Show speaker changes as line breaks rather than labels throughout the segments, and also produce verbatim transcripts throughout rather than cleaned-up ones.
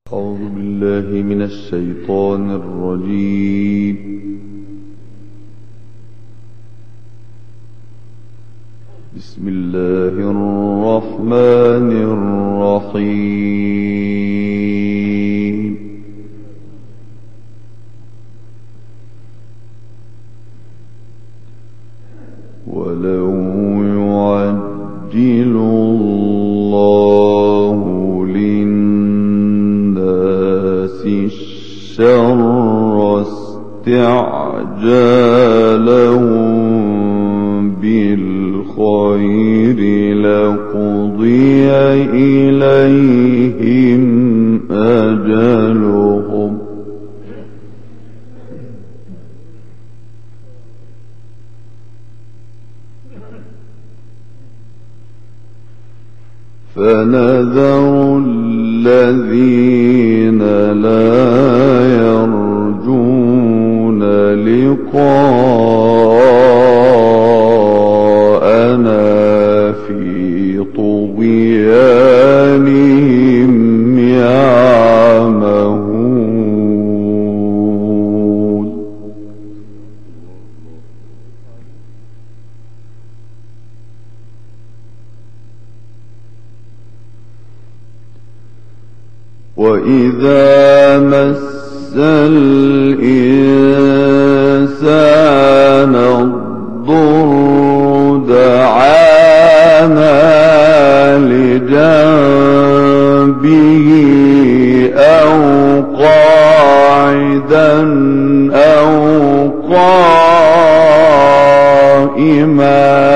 أعوذ بالله من الشيطان الرجيم. بسم الله الرحمن الرحيم. ولو يعجل الله للناس الشر استعجالهم بالخير لقضي إليهم أجلهم فنذر الذين لا يرجون لقاءنا في طغيانهم يعمهون وإذا مس الإنسان الضر دعانا لجنبه أو قاعدا أو قائما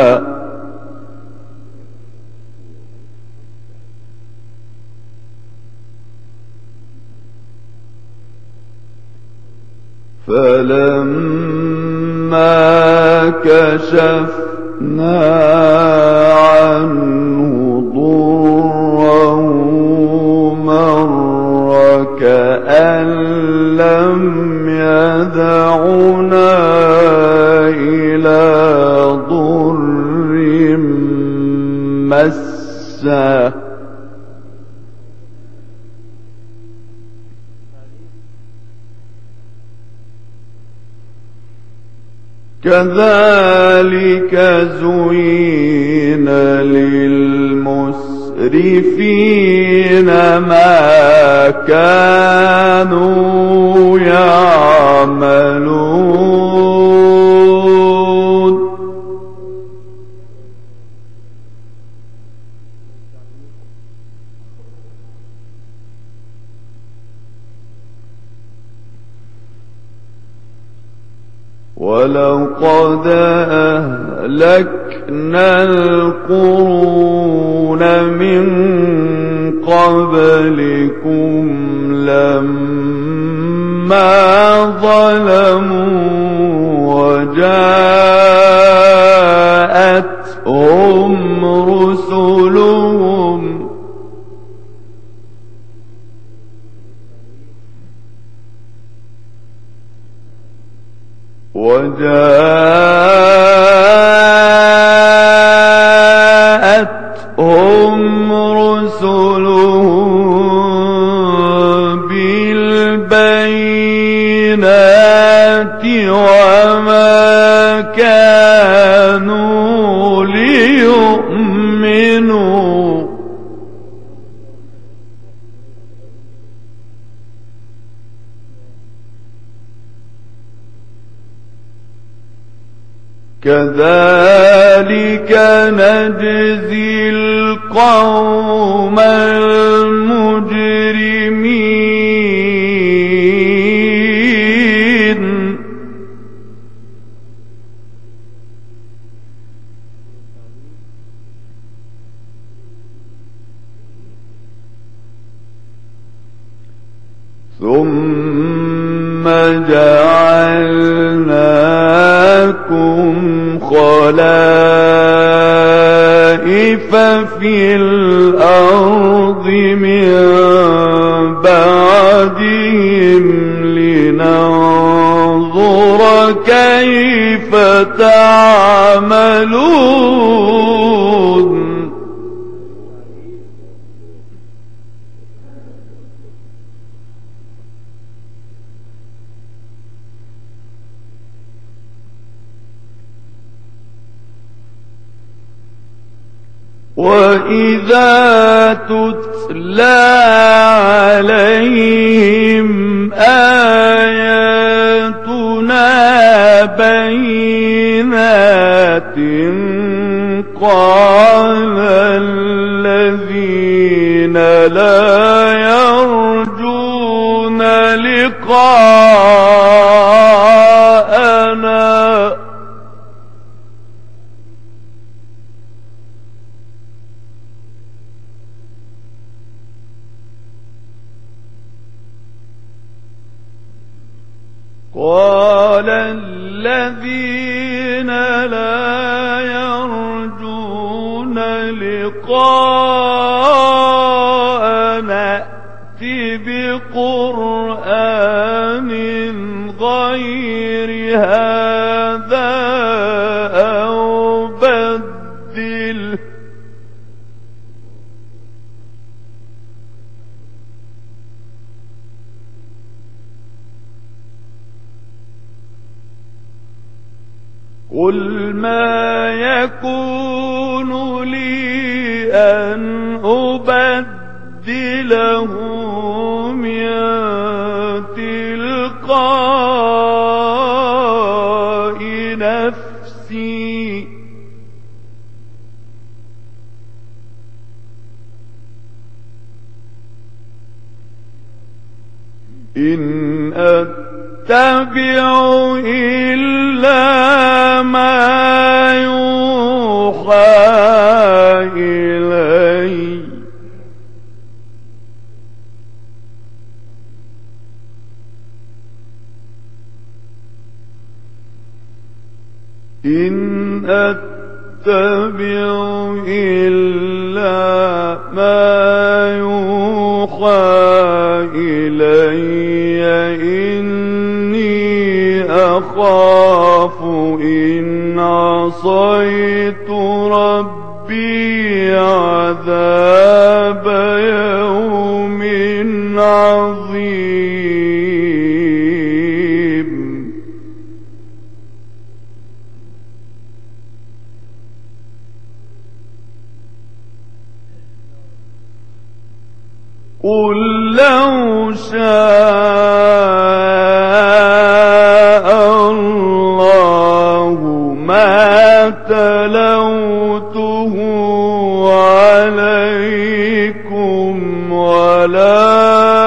فلما كشفنا عنه ضره مر كأن لم يدعنا إلى ضر مسه كذلك زين للمسرفين ما كانوا يعملون ولقد أهلكنا القرون من قبلكم لما ظلموا وجاءتهم رسلهم وجاءتهم رسلهم بالبينات وما كانوا ليؤمنوا كذلك نجزي القوم المجرمين ثم جعلناكم خلائف في الأرض من بعدهم لننظر كيف تعملون. وإذا تتلى عليهم آياتنا بينات قال الذين لا يرجون لقاءنا قال الذين لا يرجون لقاءنا ائت بقرآن غير هذا أو بدله قل ما يكون لي أن أبدله من تلقاء نفسي إن أتبع إلا ما يوحى إلي إن أتبع إلا ما يوحى إلي إني أخاف إن عصيت ربي عذاب يوم عظيم قل لو شاء الله ما تلوته عليكم ولا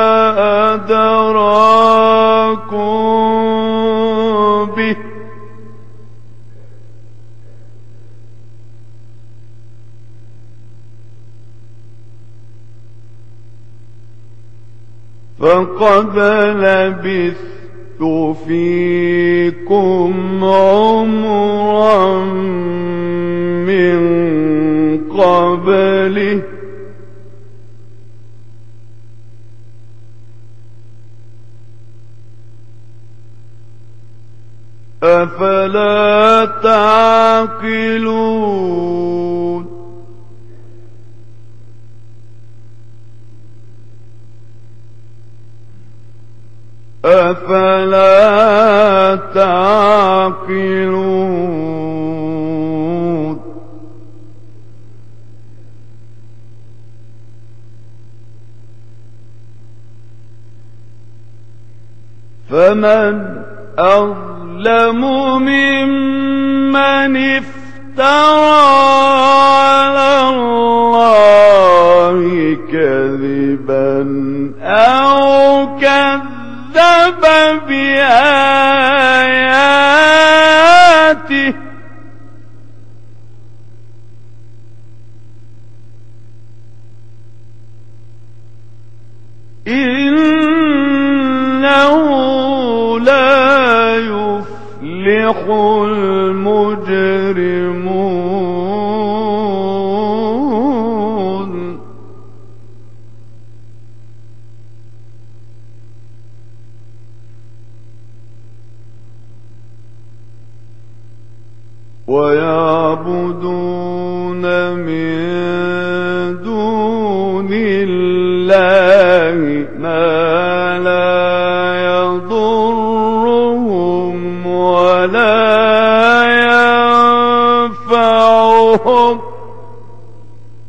أدراكم به فقد لبثت فيكم عمرا من قبله أفلا تعقلون أفلا تعقلون فمن أظلم ممن افترى على الله كذبا أو كذب بآياته إنه لا يفلح المجرمون ويعبدون من دون الله ما لا يضرهم ولا ينفعهم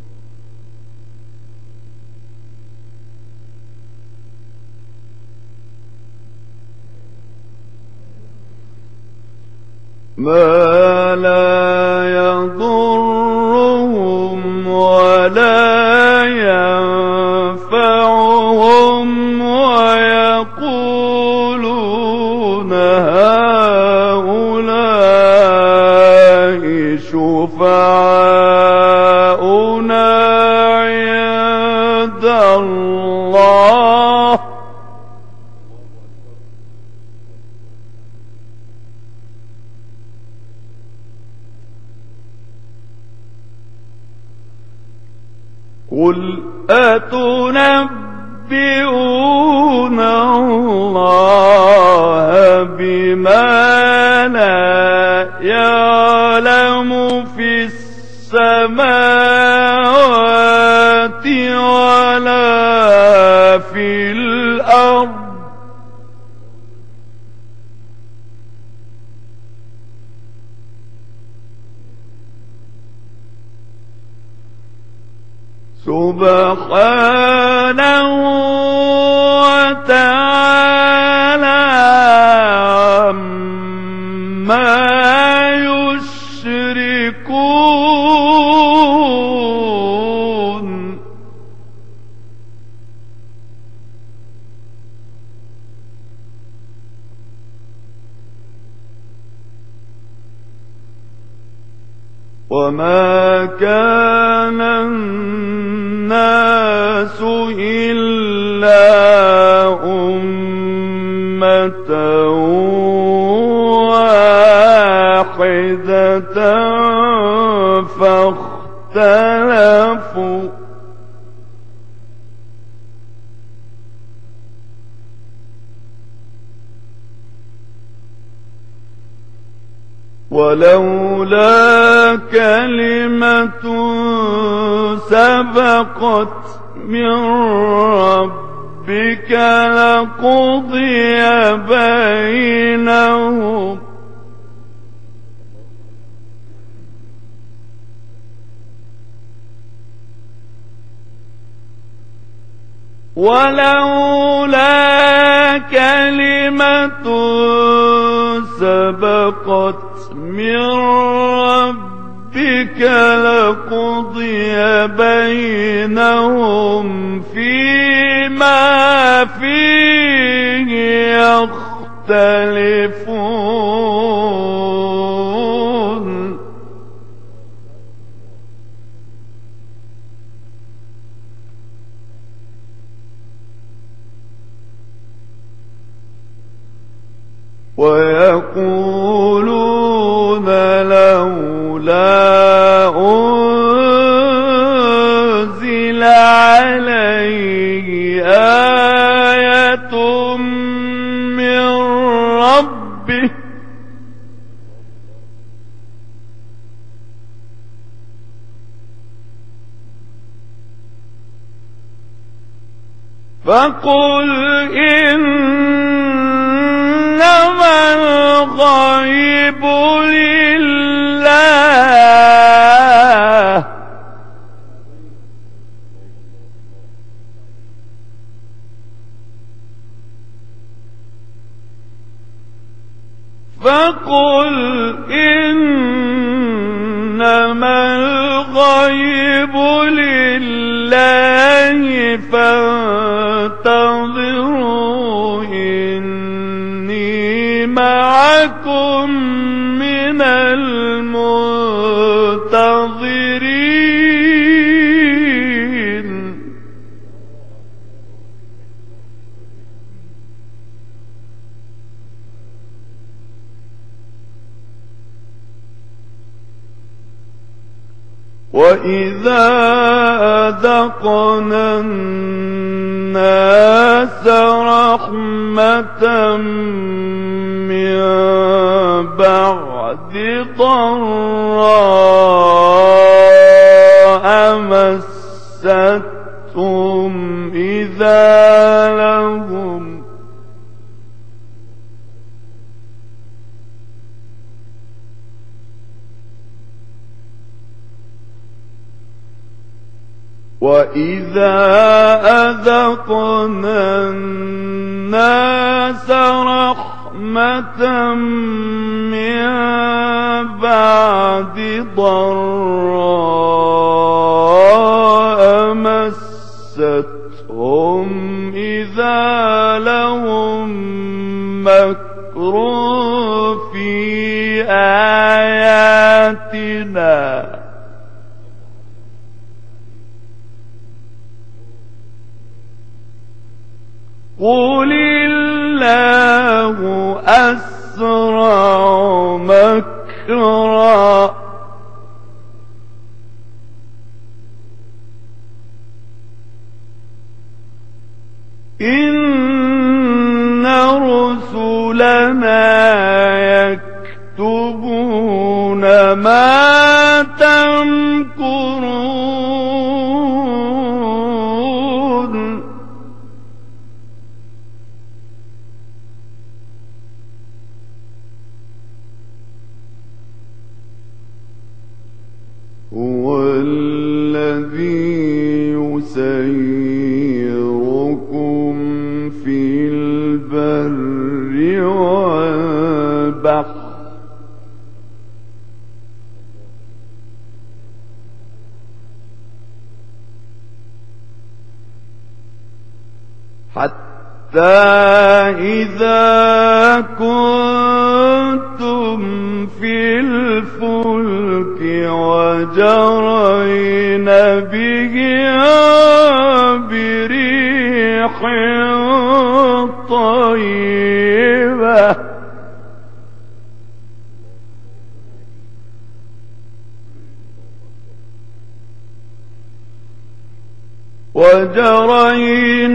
ما لا يضرهم ولا ينفعهم ويقولون هؤلاء شفعاؤنا عند الله قل أتنبئون الله بما لا يعلم في السماوات ولا في الأرض سبحانه وتعالى عما يشركون وما كان الناس إلا أمة واحدة فاختلفوا ولولا كلمة سبقت من ربك لقضي بينهم ولولا كلمة سبقت من ربك لقضي بينهم فيما فيه يختلفون ويقولون لولا أنزل عليه آية من ربه فقل إنما الغيب لله فقل إنما الغيب لله فانتظروا إني معكم من المنتظرين وإذا أذقنا الناس رحمة من بعد ضراء مستهم إذا لهم وإذا أذقنا الناس رحمة رحمة من بعد ضراء مستهم إذا لهم مكر في آياتنا قل الله أسرع مكرا إن رسلنا يكتبون ما تمكرون هو الذي يسيركم في البر والبحر حتى إذا كنتم في الفلك وجرين بهم بريح طيبة وجرين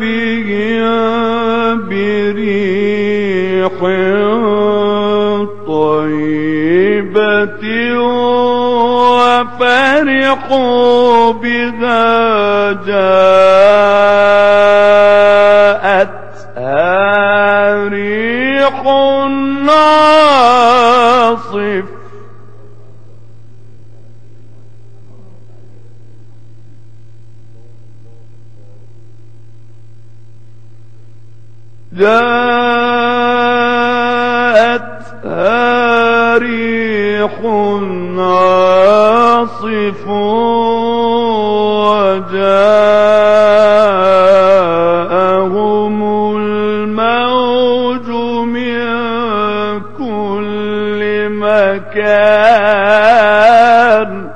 بهم بريح طيبة وفرحوا بها جاءتها ريح عاصف جاءتها ريح عاصف وجاءهم الموج من كل مكان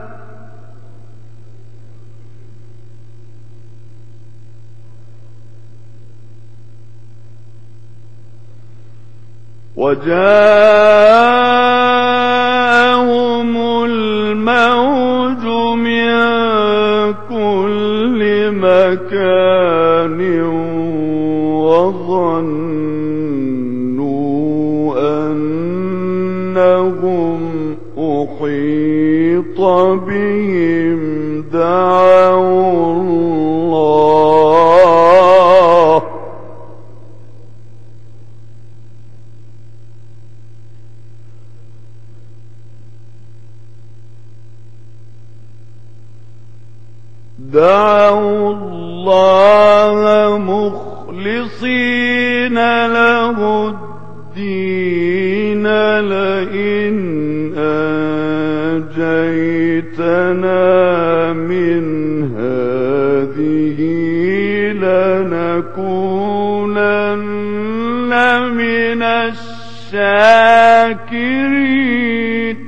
وجاءهم الموج من كل مكان وظنوا أنهم أحيط بهم دعوا الله دعوا الله مخلصين له الدين لئن أنجيتنا من هذه لنكونن من الشاكرين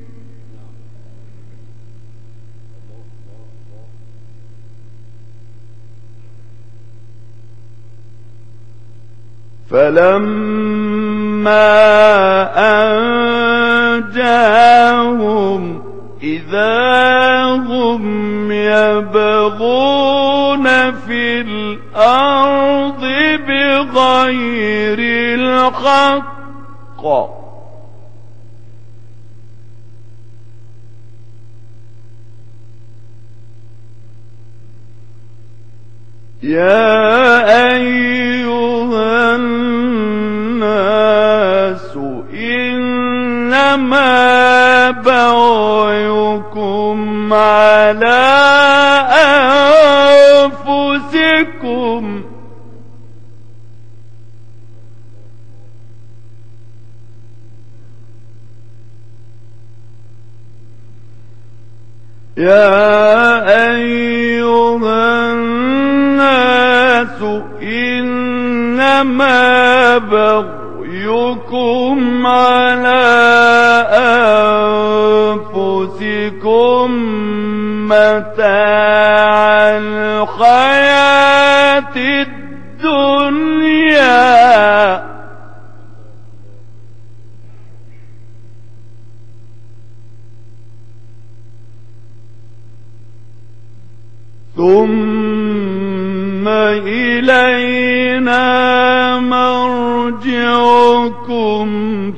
فلما أنجاهم إذا هم يبغون في الأرض بغير الحق يا أيها الناس إنما بغيكم على أنفسكم يا أيها الناس إنما بغيكم على أنفسكم متاع الحياة الدنيا ثم إلينا مرجعكم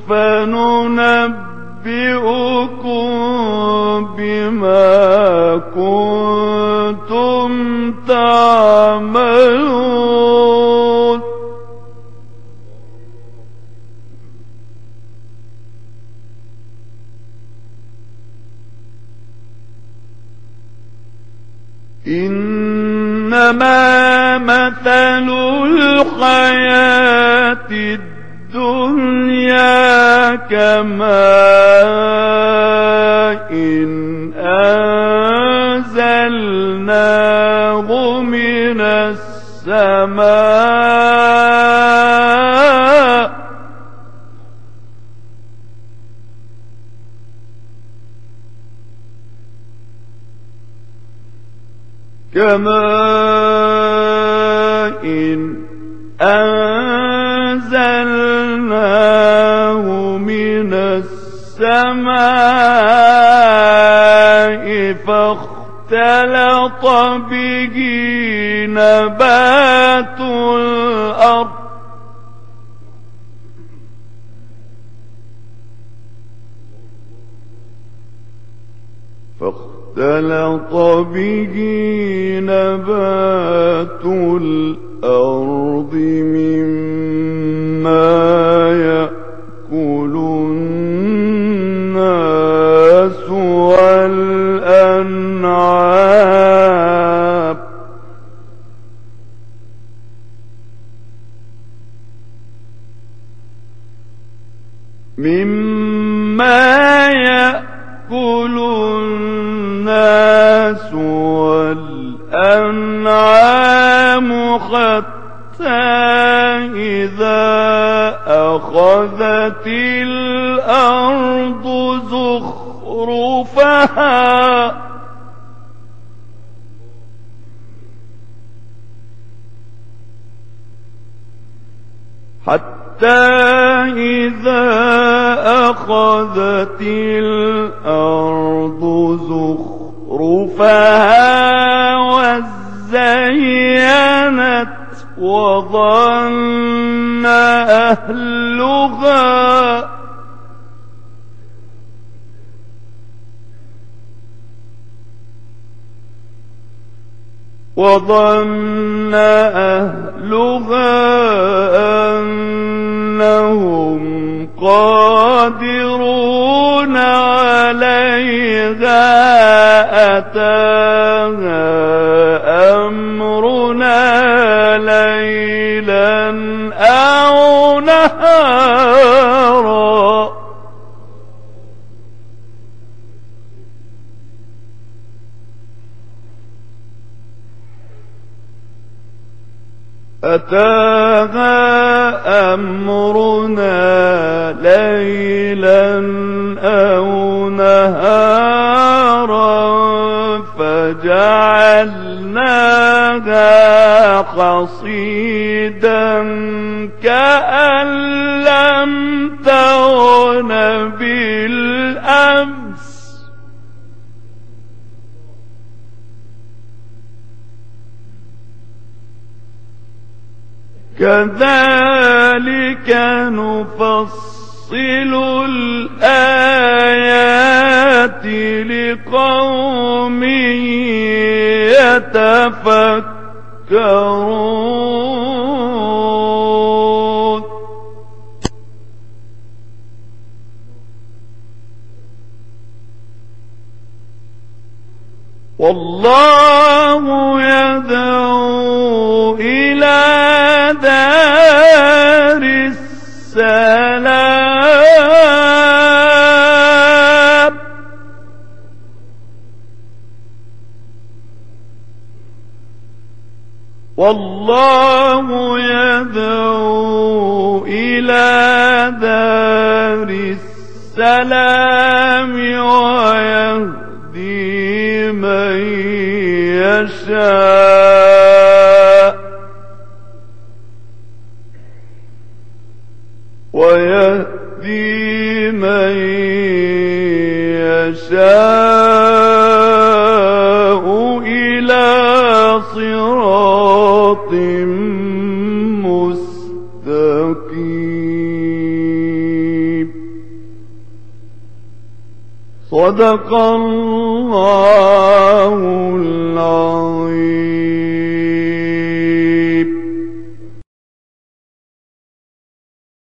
فننبئكم بما كنتم تعملون إنما مثل الحياة الدنيا كماء إن أنزلناه من السماء كماء إن أنزلناه من السماء فاختلط به نبات الأرض فاختلط به نبات الأرض مما يأكل الناس والأنعام مما يأكل الناس والأنعام حتى إذا أخذت الأرض زخرفها حتى إذا أخذت الأرض زخرفها وزينت وظن أهلها وظن أهلها أنهم قادرون عليها أتاها أمرنا ليلا أو نهارا أتاها أمرنا ليلا أو نهارا فجعلناها حصيدا كأن لم تغن بالأمس كذلك نفصل الآيات لقوم يتفكرون والله يدعو إلى دار السلام والله يدعو إلى دار السلام ويهدي من يشاء ويهدي من يشاء إلى صراط مستقيم. صدق الله